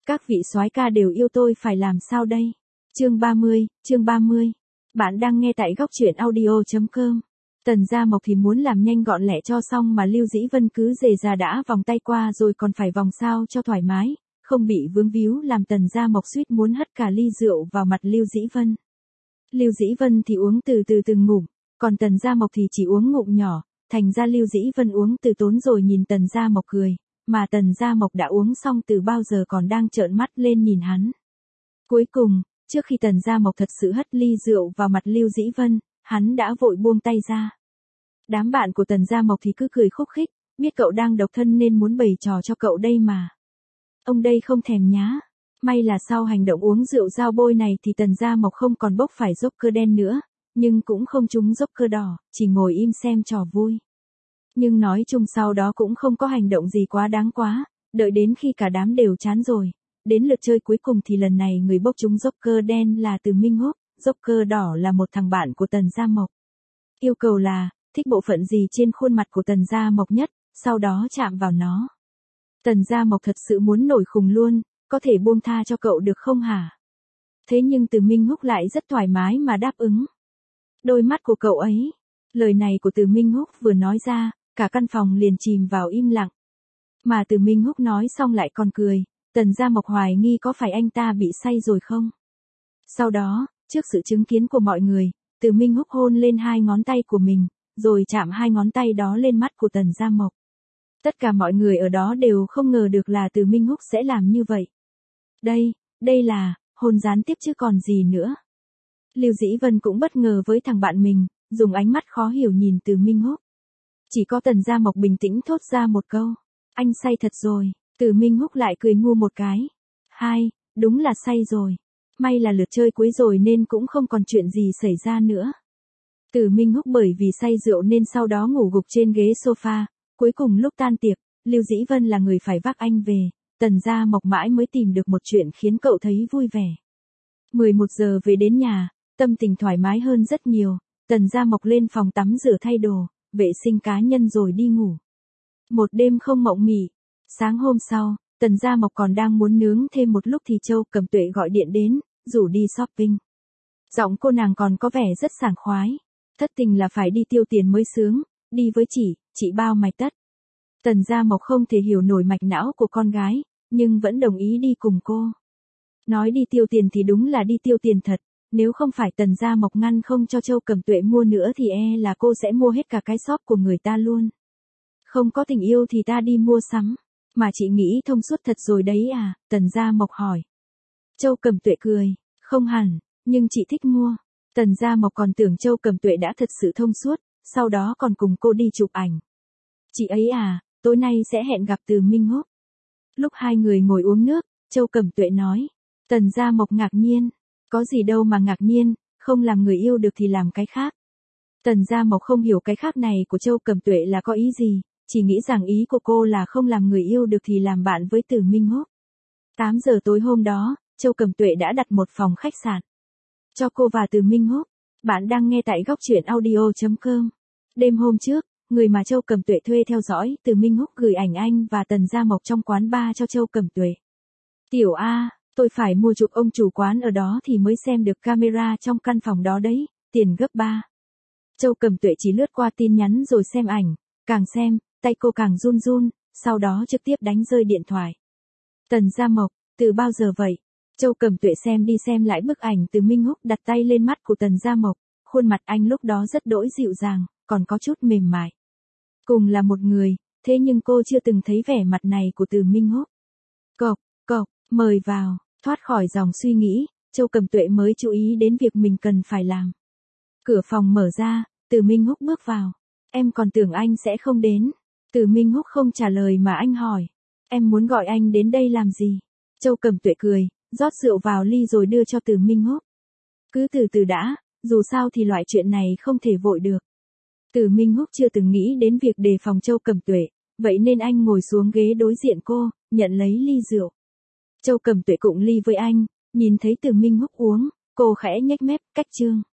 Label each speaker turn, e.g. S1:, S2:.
S1: Các vị soái ca đều yêu tôi phải làm sao đây? Chương 30. Bạn đang nghe tại góc truyện audio.com. Tần Gia Mộc thì muốn làm nhanh gọn lẹ cho xong mà Lưu Dĩ Vân cứ dề ra đã vòng tay qua rồi còn phải vòng sao cho thoải mái, không bị vướng víu làm Tần Gia Mộc suýt muốn hất cả ly rượu vào mặt Lưu Dĩ Vân. Lưu Dĩ Vân thì uống từ từ từng ngụm, còn Tần Gia Mộc thì chỉ uống ngụm nhỏ, thành ra Lưu Dĩ Vân uống từ tốn rồi nhìn Tần Gia Mộc cười, mà Tần Gia Mộc đã uống xong từ bao giờ còn đang trợn mắt lên nhìn hắn. Cuối cùng, trước khi Tần Gia Mộc thật sự hất ly rượu vào mặt Lưu Dĩ Vân, hắn đã vội buông tay ra. Đám bạn của Tần Gia Mộc thì cứ cười khúc khích, biết cậu đang độc thân nên muốn bày trò cho cậu đây mà. Ông đây không thèm nhá. May là sau hành động uống rượu dao bôi này thì Tần Gia Mộc không còn bốc phải dốc cơ đen nữa, nhưng cũng không trúng dốc cơ đỏ, chỉ ngồi im xem trò vui. Nhưng nói chung sau đó cũng không có hành động gì quá đáng quá, đợi đến khi cả đám đều chán rồi. Đến lượt chơi cuối cùng thì lần này người bốc trúng dốc cơ đen là Từ Minh Húc, dốc cơ đỏ là một thằng bạn của Tần Gia Mộc. Yêu cầu là, thích bộ phận gì trên khuôn mặt của Tần Gia Mộc nhất, sau đó chạm vào nó. Tần Gia Mộc thật sự muốn nổi khùng luôn, có thể buông tha cho cậu được không hả? Thế nhưng Từ Minh Húc lại rất thoải mái mà đáp ứng. Đôi mắt của cậu ấy. Lời này của Từ Minh Húc vừa nói ra, cả căn phòng liền chìm vào im lặng. Mà Từ Minh Húc nói xong lại còn cười, Tần Gia Mộc hoài nghi có phải anh ta bị say rồi không? Sau đó, trước sự chứng kiến của mọi người, Từ Minh Húc hôn lên hai ngón tay của mình, rồi chạm hai ngón tay đó lên mắt của Tần Gia Mộc. Tất cả mọi người ở đó đều không ngờ được là Từ Minh Húc sẽ làm như vậy. Đây là, hôn gián tiếp chứ còn gì nữa. Lưu Dĩ Vân cũng bất ngờ với thằng bạn mình, dùng ánh mắt khó hiểu nhìn Từ Minh Húc. Chỉ có Tần Gia Mộc bình tĩnh thốt ra một câu, anh say thật rồi. Từ Minh Húc lại cười ngu một cái. Đúng là say rồi. May là lượt chơi cuối rồi nên cũng không còn chuyện gì xảy ra nữa. Từ Minh Húc bởi vì say rượu nên sau đó ngủ gục trên ghế sofa. Cuối cùng lúc tan tiệc, Lưu Dĩ Vân là người phải vác anh về. Tần Gia Mộc mãi mới tìm được một chuyện khiến cậu thấy vui vẻ. 11 giờ về đến nhà, tâm tình thoải mái hơn rất nhiều. Tần Gia Mộc lên phòng tắm rửa thay đồ, vệ sinh cá nhân rồi đi ngủ. Một đêm không mộng mị. Sáng hôm sau, Tần Gia Mộc còn đang muốn nướng thêm một lúc thì Châu Cẩm Tuệ gọi điện đến, rủ đi shopping. Giọng cô nàng còn có vẻ rất sảng khoái. Thất tình là phải đi tiêu tiền mới sướng, đi với chị bao mày tất. Tần Gia Mộc không thể hiểu nổi mạch não của con gái, nhưng vẫn đồng ý đi cùng cô. Nói đi tiêu tiền thì đúng là đi tiêu tiền thật, nếu không phải Tần Gia Mộc ngăn không cho Châu Cẩm Tuệ mua nữa thì là cô sẽ mua hết cả cái shop của người ta luôn. Không có tình yêu thì ta đi mua sắm. Mà chị nghĩ thông suốt thật rồi đấy à? Tần Gia Mộc hỏi. Châu Cẩm Tuệ cười, không hẳn, nhưng chị thích mua. Tần Gia Mộc còn tưởng Châu Cẩm Tuệ đã thật sự thông suốt, sau đó còn cùng cô đi chụp ảnh. Chị ấy à, tối nay sẽ hẹn gặp Từ Minh Húc. Lúc hai người ngồi uống nước, Châu Cẩm Tuệ nói. Tần Gia Mộc ngạc nhiên, có gì đâu mà ngạc nhiên, không làm người yêu được thì làm cái khác. Tần Gia Mộc không hiểu cái khác này của Châu Cẩm Tuệ là có ý gì. Chỉ nghĩ rằng ý của cô là không làm người yêu được thì làm bạn với Từ Minh Húc. 8 giờ tối hôm đó, Châu Cẩm Tuệ đã đặt một phòng khách sạn cho cô và Từ Minh Húc. Bạn đang nghe tại góc truyện audio.com. Đêm hôm trước, người mà Châu Cẩm Tuệ thuê theo dõi, Từ Minh Húc gửi ảnh anh và Tần Gia Mộc trong quán bar cho Châu Cẩm Tuệ. Tiểu A, tôi phải mua chụp ông chủ quán ở đó thì mới xem được camera trong căn phòng đó đấy, tiền gấp 3. Châu Cẩm Tuệ chỉ lướt qua tin nhắn rồi xem ảnh, càng xem, tay cô càng run run, sau đó trực tiếp đánh rơi điện thoại. Tần Gia Mộc, từ bao giờ vậy? Châu Cẩm Tuệ xem đi xem lại bức ảnh Từ Minh Húc đặt tay lên mắt của Tần Gia Mộc, khuôn mặt anh lúc đó rất đỗi dịu dàng, còn có chút mềm mại. Cùng là một người, thế nhưng cô chưa từng thấy vẻ mặt này của Từ Minh Húc. Cộc, mời vào, thoát khỏi dòng suy nghĩ, Châu Cẩm Tuệ mới chú ý đến việc mình cần phải làm. Cửa phòng mở ra, Từ Minh Húc bước vào. Em còn tưởng anh sẽ không đến. Từ Minh Húc không trả lời mà anh hỏi. Em muốn gọi anh đến đây làm gì? Châu Cẩm Tuệ cười, rót rượu vào ly rồi đưa cho Từ Minh Húc. Cứ từ từ đã, dù sao thì loại chuyện này không thể vội được. Từ Minh Húc chưa từng nghĩ đến việc đề phòng Châu Cẩm Tuệ, vậy nên anh ngồi xuống ghế đối diện cô, nhận lấy ly rượu. Châu Cẩm Tuệ cụng ly với anh, nhìn thấy Từ Minh Húc uống, cô khẽ nhếch mép, cách chương.